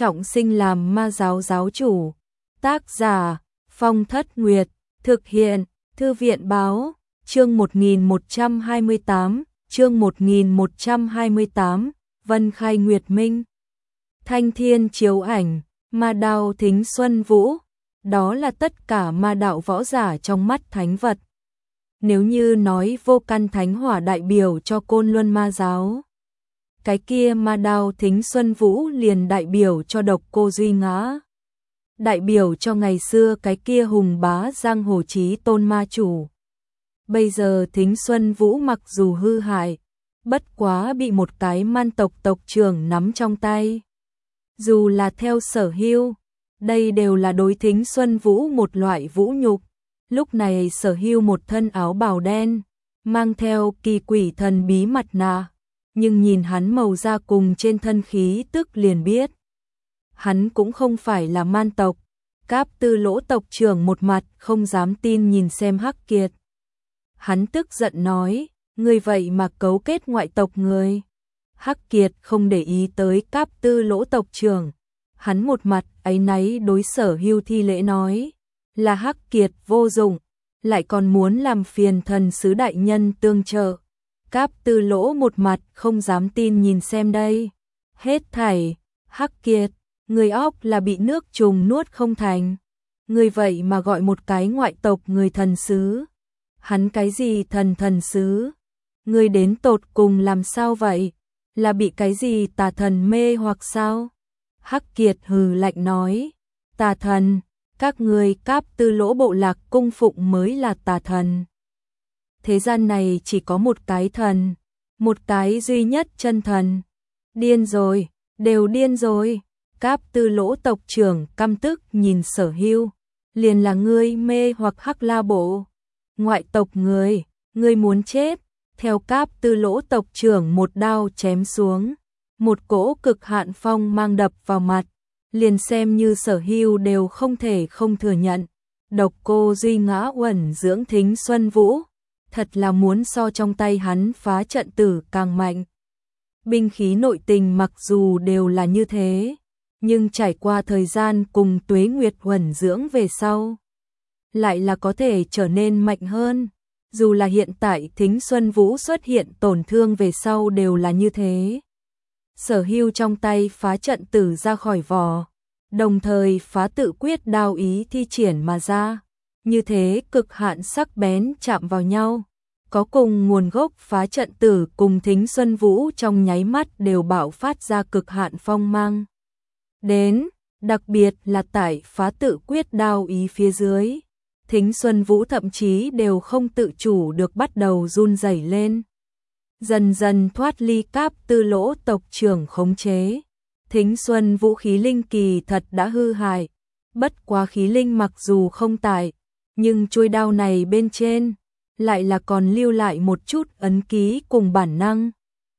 trọng sinh làm ma giáo giáo chủ. Tác giả Phong Thất Nguyệt, thực hiện Thư viện Báo, chương 1128, chương 1128, Vân Khai Nguyệt Minh. Thanh thiên chiếu ảnh, ma đao thính xuân vũ, đó là tất cả ma đạo võ giả trong mắt thánh vật. Nếu như nói vô căn thánh hỏa đại biểu cho Côn Luân ma giáo, cái kia ma đao thính xuân vũ liền đại biểu cho Độc Cô Duy Ngã, đại biểu cho ngày xưa cái kia hùng bá giang hồ chí tôn ma chủ. Bây giờ thính xuân vũ mặc dù hư hại, bất quá bị một cái man tộc tộc trưởng nắm trong tay. Dù là theo Sở Hưu, đây đều là đối thính xuân vũ một loại vũ nhục. Lúc này Sở Hưu một thân áo bào đen, mang theo kỳ quỷ thần bí mặt nạ, nhưng nhìn hắn màu da cùng trên thân khí tức liền biết. Hắn cũng không phải là man tộc. Cáp Tư Lỗ tộc trưởng một mặt không dám tin nhìn xem Hắc Kiệt. Hắn tức giận nói, ngươi vậy mà cấu kết ngoại tộc người. Hắc Kiệt không để ý tới Cáp Tư Lỗ tộc trưởng. Hắn một mặt áy náy đối Sở Hưu thi lễ nói, là Hắc Kiệt vô dụng, lại còn muốn làm phiền thần sứ đại nhân tương trợ. Cáp Tư Lỗ một mặt không dám tin nhìn xem đây. Hết thảy, Hắc Kiệt, người óc là bị nước trùng nuốt không thành. Người vậy mà gọi một cái ngoại tộc người thần sứ. Hắn cái gì thần sứ? Người đến tột cùng làm sao vậy? Là bị cái gì tà thần mê hoặc sao? Hắc Kiệt hừ lạnh nói, tà thần, các người Cáp Tư Lỗ bộ lạc cung phụng mới là tà thần. Thế gian này chỉ có một cái thần, một cái duy nhất chân thần. Điên rồi, đều điên rồi. Cáp Tư Lỗ tộc trưởng căm tức nhìn Sở Hưu, liền là ngươi mê hoặc Hắc La bộ. Ngoại tộc ngươi muốn chết. Theo Cáp Tư Lỗ tộc trưởng một đao chém xuống, một cỗ cực hạn phong mang đập vào mặt, liền xem như Sở Hưu đều không thể không thừa nhận. Độc Cô Duy Ngã uẩn dưỡng thính xuân vũ, thật là muốn so trong tay hắn phá trận tử càng mạnh. Binh khí nội tình mặc dù đều là như thế, nhưng trải qua thời gian cùng tuế nguyệt uẩn dưỡng về sau, lại là có thể trở nên mạnh hơn. Dù là hiện tại thính xuân vũ xuất hiện tổn thương về sau đều là như thế. Sở Hưu trong tay phá trận tử ra khỏi vỏ, đồng thời phá tự quyết đao ý thi triển mà ra. Như thế cực hạn sắc bén chạm vào nhau, có cùng nguồn gốc phá trận tử cùng thính xuân vũ trong nháy mắt đều bạo phát ra cực hạn phong mang. Đến, đặc biệt là tại phá tự quyết đao ý phía dưới, thính xuân vũ thậm chí đều không tự chủ được bắt đầu run rẩy lên. Dần dần thoát ly Cáp Tư Lỗ tộc trưởng khống chế. Thính xuân vũ khí linh kỳ thật đã hư hại. Bất quá khí linh mặc dù không tại, nhưng chuôi đao này bên trên lại là còn lưu lại một chút ấn ký cùng bản năng.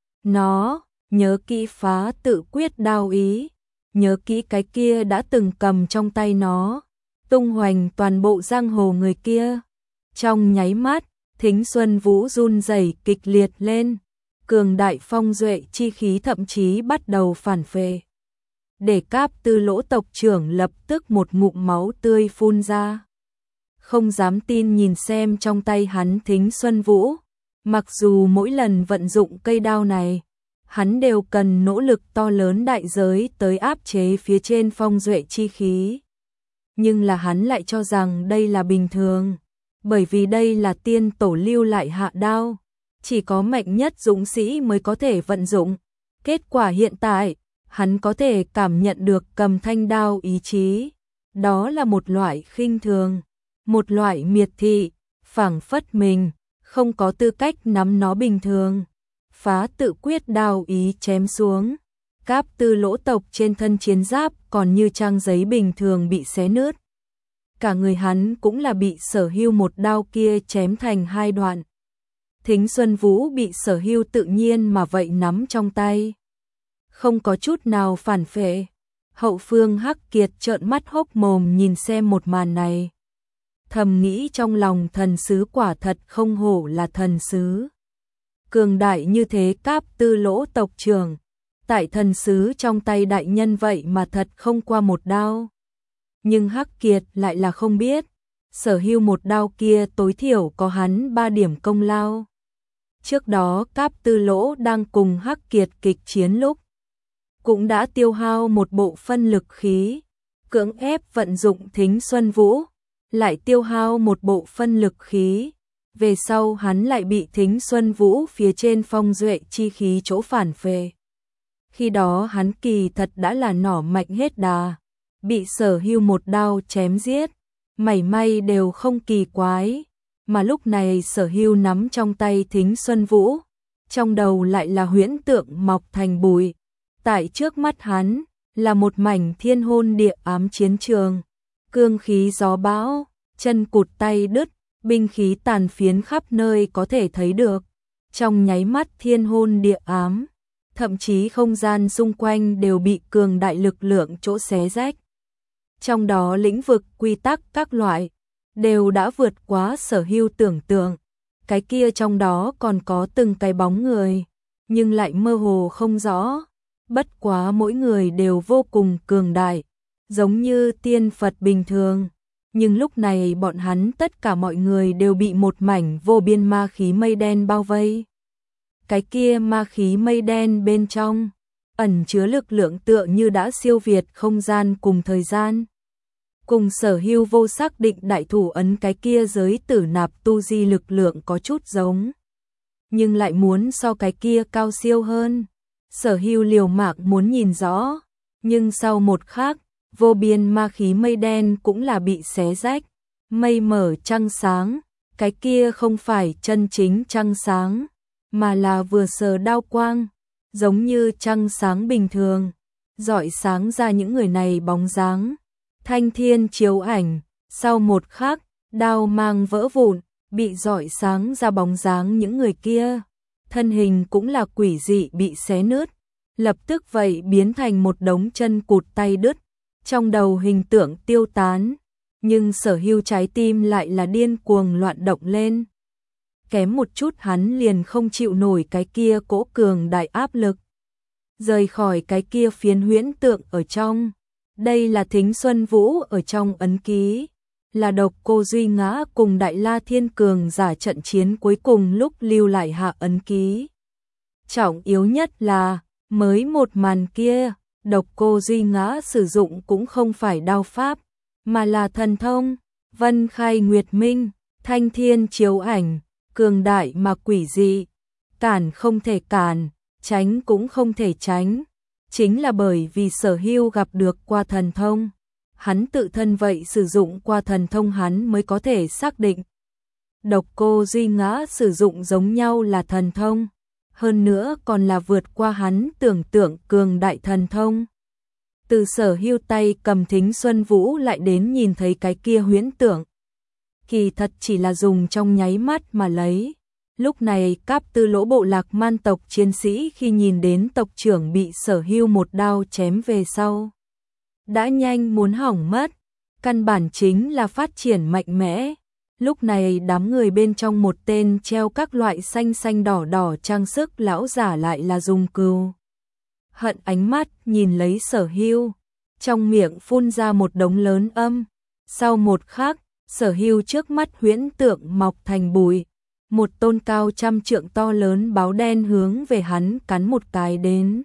Nó nhớ kỹ phá tự quyết đao ý, nhớ kỹ cái kia đã từng cầm trong tay nó, tung hoành toàn bộ giang hồ người kia. Trong nháy mắt, thính xuân vũ run rẩy kịch liệt lên, cường đại phong duệ chi khí thậm chí bắt đầu phản phệ. Để Cáp Tư Lỗ tộc trưởng lập tức một ngụm máu tươi phun ra. Không dám tin nhìn xem trong tay hắn thính xuân vũ. Mặc dù mỗi lần vận dụng cây đao này, hắn đều cần nỗ lực to lớn đại giới tới áp chế phía trên phong duệ chi khí. Nhưng là hắn lại cho rằng đây là bình thường, bởi vì đây là tiên tổ lưu lại hạ đao, chỉ có mạnh nhất dũng sĩ mới có thể vận dụng. Kết quả hiện tại, hắn có thể cảm nhận được cầm thanh đao ý chí. Đó là một loại khinh thường, một loại miệt thị, phảng phất mình không có tư cách nắm nó bình thường. Phá tự quyết đao ý chém xuống, Cáp Tư Lỗ tộc trên thân chiến giáp còn như trang giấy bình thường bị xé nứt. Cả người hắn cũng là bị Sở Hưu một đao kia chém thành hai đoạn. Thính xuân vũ bị Sở Hưu tự nhiên mà vậy nắm trong tay, không có chút nào phản phệ. Hậu phương Hắc Kiệt trợn mắt hốc mồm nhìn xem một màn này, thầm nghĩ trong lòng thần sứ quả thật không hổ là thần sứ. Cường đại như thế Cáp Tư Lỗ tộc trưởng, tại thần sứ trong tay đại nhân vậy mà thật không qua một đao. Nhưng Hắc Kiệt lại là không biết, Sở Hưu một đao kia tối thiểu có hắn 3 điểm công lao. Trước đó Cáp Tư Lỗ đang cùng Hắc Kiệt kịch chiến lúc, cũng đã tiêu hao một bộ phân lực khí, cưỡng ép vận dụng Thính Xuân Vũ, lại tiêu hao một bộ phân lực khí. Về sau hắn lại bị Thính Xuân Vũ phía trên phong duệ chi khí chỗ phản phệ. Khi đó hắn kỳ thật đã là nỏ mạnh hết đà, bị Sở Hưu một đao chém giết, mảy may đều không kỳ quái. Mà lúc này Sở Hưu nắm trong tay Thính Xuân Vũ, trong đầu lại là huyễn tượng mọc thành bụi. Tại trước mắt hắn là một mảnh thiên hôn địa ám chiến trường, cương khí gió bão, chân cụt tay đứt, binh khí tàn phiến khắp nơi có thể thấy được. Trong nháy mắt thiên hôn địa ám, thậm chí không gian xung quanh đều bị cường đại lực lượng chỗ xé rách. Trong đó lĩnh vực quy tắc các loại đều đã vượt quá Sở Hưu tưởng tượng. Cái kia trong đó còn có từng cái bóng người, nhưng lại mơ hồ không rõ. Bất quá mỗi người đều vô cùng cường đại, giống như tiên Phật bình thường. Nhưng lúc này bọn hắn tất cả mọi người đều bị một mảnh vô biên ma khí mây đen bao vây. Cái kia ma khí mây đen bên trong ẩn chứa lực lượng tựa như đã siêu việt không gian cùng thời gian. Cùng Sở Hưu vô xác định đại thủ ấn cái kia giới tử nạp tu di lực lượng có chút giống, nhưng lại muốn so cái kia cao siêu hơn. Sở Hưu liều mạng muốn nhìn rõ, nhưng sau một khắc, vô biên ma khí mây đen cũng là bị xé rách, mây mở trăng sáng, cái kia không phải chân chính trăng sáng, mà là vừa sờ đao quang, giống như trăng sáng bình thường, rọi sáng ra những người này bóng dáng. Thanh thiên chiếu ảnh, sau một khắc, đao mang vỡ vụn, bị rọi sáng ra bóng dáng những người kia. Thân hình cũng là quỷ dị bị xé nứt, lập tức vậy biến thành một đống chân cụt tay đứt, trong đầu hình tượng tiêu tán, nhưng Sở Hưu trái tim lại là điên cuồng loạn động lên. Kém một chút hắn liền không chịu nổi cái kia cỗ cường đại áp lực, rời khỏi cái kia phiến huyễn tượng ở trong. Đây là Thính Xuân Vũ ở trong ấn ký, là Độc Cô Duy Ngã cùng Đại La Thiên Cường giả trận chiến cuối cùng lúc lưu lại hạ ấn ký. Trọng yếu nhất là, mới một màn kia, Độc Cô Duy Ngã sử dụng cũng không phải đao pháp, mà là thần thông, Vân Khai Nguyệt Minh, Thanh Thiên Chiếu Ảnh, cường đại mà quỷ dị, cản không thể cản, tránh cũng không thể tránh. Chính là bởi vì Sở Hưu gặp được qua thần thông, hắn tự thân vậy sử dụng qua thần thông hắn mới có thể xác định. Độc Cô Duy Ngã sử dụng giống nhau là thần thông, hơn nữa còn là vượt qua hắn tưởng tượng cường đại thần thông. Từ Sở Hưu tay cầm Thính Xuân Vũ lại đến nhìn thấy cái kia huyễn tượng, kỳ thật chỉ là dùng trong nháy mắt mà lấy. Lúc này Cáp Tư Lỗ bộ lạc man tộc chiến sĩ khi nhìn đến tộc trưởng bị Sở Hưu một đao chém về sau, đã nhanh muốn hỏng mất, căn bản chính là phát triển mạnh mẽ. Lúc này đám người bên trong một tên treo các loại xanh xanh đỏ đỏ trang sức lão giả lại là dùng cừu hận ánh mắt nhìn lấy Sở Hưu, trong miệng phun ra một đống lớn âm. Sau một khắc, Sở Hưu trước mắt huyễn tượng mọc thành bụi, một tôn cao trăm trượng to lớn báo đen hướng về hắn cắn một cái đến.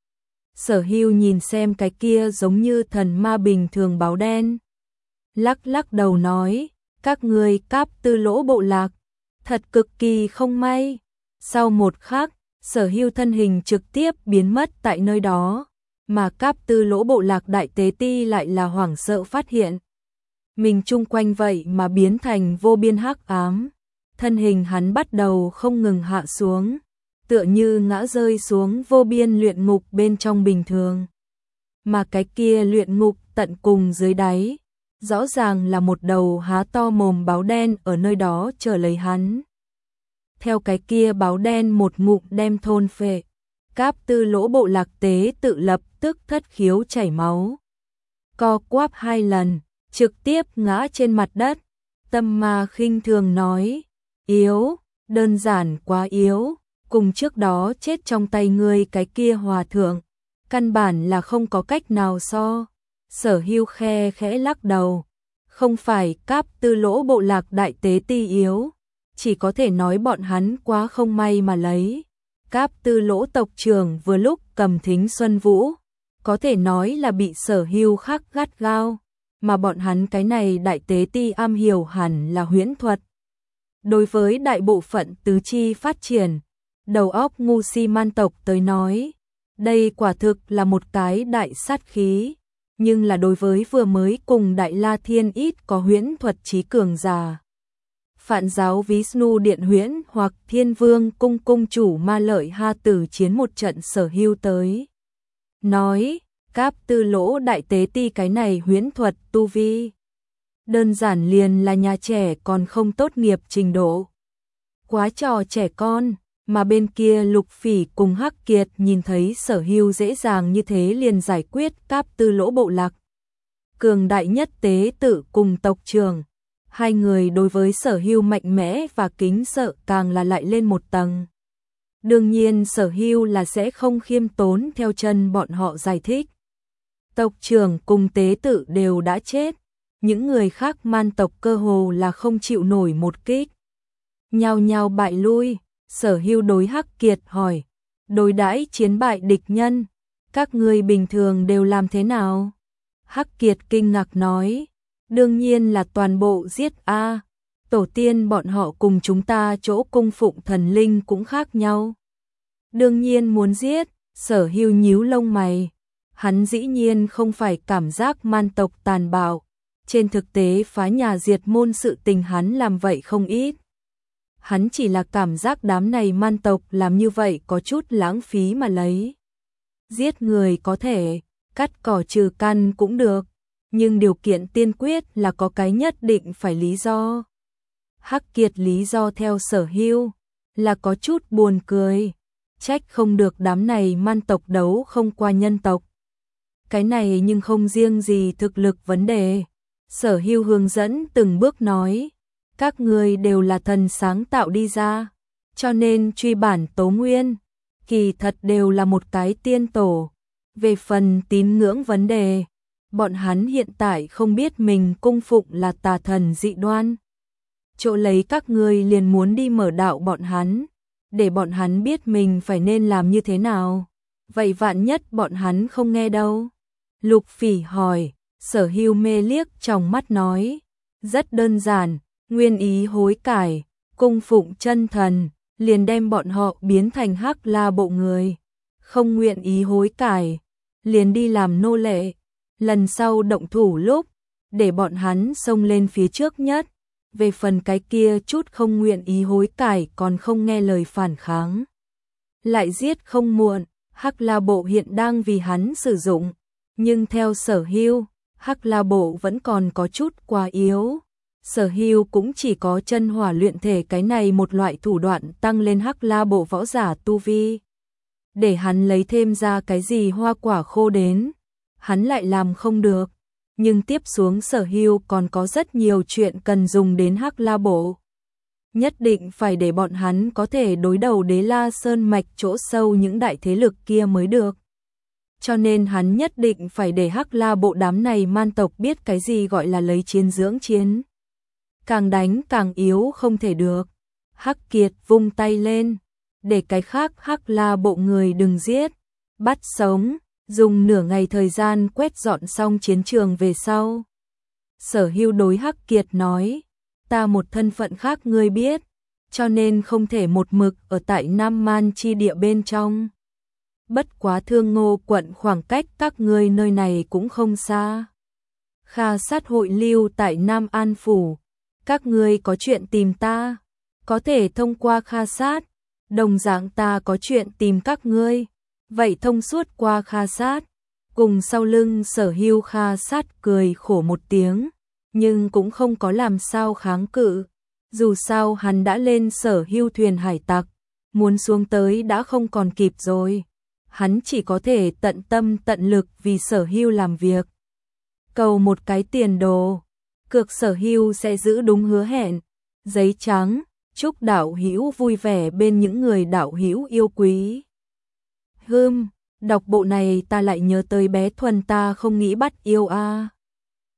Sở Hưu nhìn xem cái kia giống như thần ma bình thường báo đen, lắc lắc đầu nói, các ngươi Cáp Tư Lỗ bộ lạc, thật cực kỳ không may. Sau một khắc, Sở Hưu thân hình trực tiếp biến mất tại nơi đó, mà Cáp Tư Lỗ bộ lạc đại tế ti lại là hoảng sợ phát hiện mình chung quanh vậy mà biến thành vô biên hắc ám. Thân hình hắn bắt đầu không ngừng hạ xuống, tựa như ngã rơi xuống vô biên luyện ngục bên trong bình thường. Mà cái kia luyện ngục tận cùng dưới đáy, rõ ràng là một đầu há to mồm báo đen ở nơi đó chờ lấy hắn. Theo cái kia báo đen một ngụm đem thôn phệ, Cáp Tư Lỗ bộ lạc tế tự lập tức thất khiếu chảy máu, co quắp 2 lần, trực tiếp ngã trên mặt đất. Tâm Ma khinh thường nói, yếu, đơn giản quá yếu, cùng trước đó chết trong tay ngươi cái kia hòa thượng, căn bản là không có cách nào so. Sở Hưu khe khẽ lắc đầu, không phải Cáp Tư Lỗ bộ lạc đại tế ti yếu, chỉ có thể nói bọn hắn quá không may mà lấy. Cáp Tư Lỗ tộc trưởng vừa lúc cầm thính Xuân Vũ, có thể nói là bị Sở Hưu khắc gắt gao, mà bọn hắn cái này đại tế ti am hiểu hẳn là huyễn thuật. Đối với đại bộ phận tứ chi phát triển, đầu óc ngu si man tộc tới nói, đây quả thực là một cái đại sát khí, nhưng là đối với vừa mới cùng Đại La Thiên ít có huyễn thuật trí cường giả. Phạn giáo Vishnu Điện huyễn hoặc Thiên Vương cung cung chủ Ma Lợi Ha tử chiến một trận Sở Hưu tới. Nói, Cáp Tư Lỗ đại tế ti cái này huyễn thuật tu vi. Đơn giản liền là nhà trẻ còn không tốt nghiệp trình độ. Quá trò trẻ con, mà bên kia Lục Phỉ cùng Hắc Kiệt nhìn thấy Sở Hưu dễ dàng như thế liền giải quyết Cáp Tư Lỗ bộ lạc. Cường đại nhất tế tự cùng tộc trưởng. Hai người đối với Sở Hưu mạnh mẽ và kính sợ càng là lại lên một tầng. Đương nhiên Sở Hưu là sẽ không khiêm tốn theo chân bọn họ giải thích. Tộc trưởng cùng tế tự đều đã chết, những người khác man tộc cơ hồ là không chịu nổi một kích. Nhao nhao bại lui, Sở Hưu đối Hắc Kiệt hỏi, đối đãi chiến bại địch nhân, các ngươi bình thường đều làm thế nào? Hắc Kiệt kinh ngạc nói, đương nhiên là toàn bộ giết a, tổ tiên bọn họ cùng chúng ta chỗ cung phụng thần linh cũng khác nhau. Đương nhiên muốn giết, Sở Hưu nhíu lông mày, hắn dĩ nhiên không phải cảm giác man tộc tàn bạo, trên thực tế phá nhà diệt môn sự tình hắn làm vậy không ít. Hắn chỉ là cảm giác đám này man tộc làm như vậy có chút lãng phí mà lấy. Giết người có thể, cắt cỏ trừ căn cũng được, nhưng điều kiện tiên quyết là có cái nhất định phải lý do. Hắc Kiệt lý do theo Sở Hưu là có chút buồn cười, trách không được đám này man tộc đấu không qua nhân tộc. Cái này nhưng không riêng gì thực lực vấn đề. Sở Hưu hướng dẫn từng bước nói, các người đều là thần sáng tạo đi ra, cho nên truy bản tố nguyên, kỳ thật đều là một cái tiên tổ. Về phần tín ngưỡng vấn đề, bọn hắn hiện tại không biết mình cung phụng là tà thần dị đoan. Chỗ lấy các ngươi liền muốn đi mở đạo bọn hắn, để bọn hắn biết mình phải nên làm như thế nào. Vậy vạn nhất bọn hắn không nghe đâu? Lục Phỉ hỏi. Sở Hưu mê liếc trong mắt nói, rất đơn giản, nguyên ý hối cải, cung phụng chân thần, liền đem bọn họ biến thành Hắc La bộ người. Không nguyện ý hối cải, liền đi làm nô lệ. Lần sau động thủ lúc, để bọn hắn xông lên phía trước nhất. Về phần cái kia chút không nguyện ý hối cải còn không nghe lời phản kháng, lại giết không muộn. Hắc La bộ hiện đang vì hắn sử dụng, nhưng theo Sở Hưu, Hắc La bộ vẫn còn có chút quá yếu. Sở Hưu cũng chỉ có chân hỏa luyện thể cái này một loại thủ đoạn tăng lên Hắc La bộ võ giả tu vi. Để hắn lấy thêm ra cái gì hoa quả khô đến, hắn lại làm không được. Nhưng tiếp xuống Sở Hưu còn có rất nhiều chuyện cần dùng đến Hắc La bộ. Nhất định phải để bọn hắn có thể đối đầu Đế La Sơn mạch chỗ sâu những đại thế lực kia mới được. Cho nên hắn nhất định phải để Hắc La bộ đám này man tộc biết cái gì gọi là lấy chiến dưỡng chiến. Càng đánh càng yếu không thể được. Hắc Kiệt vung tay lên, để cái khác Hắc La bộ người đừng giết, bắt sống, dùng nửa ngày thời gian quét dọn xong chiến trường về sau. Sở Hưu đối Hắc Kiệt nói, ta một thân phận khác ngươi biết, cho nên không thể một mực ở tại Nam Man chi địa bên trong. Bất quá Thương Ngô quận khoảng cách các ngươi nơi này cũng không xa. Kha sát hội lưu tại Nam An Phủ, các ngươi có chuyện tìm ta, có thể thông qua Kha sát, đồng dạng ta có chuyện tìm các ngươi, vậy thông suốt qua Kha sát. Cùng sau lưng Sở Hưu Kha sát cười khổ một tiếng, nhưng cũng không có làm sao kháng cự. Dù sao hắn đã lên Sở Hưu thuyền hải tặc, muốn xuống tới đã không còn kịp rồi. Hắn chỉ có thể tận tâm tận lực vì Sở Hưu làm việc. Cầu một cái tiền đồ, cược Sở Hưu sẽ giữ đúng hứa hẹn. Giấy trắng, chúc đạo hữu vui vẻ bên những người đạo hữu yêu quý. Đọc bộ này ta lại nhớ tới bé Thuần, ta không nghĩ bắt yêu a.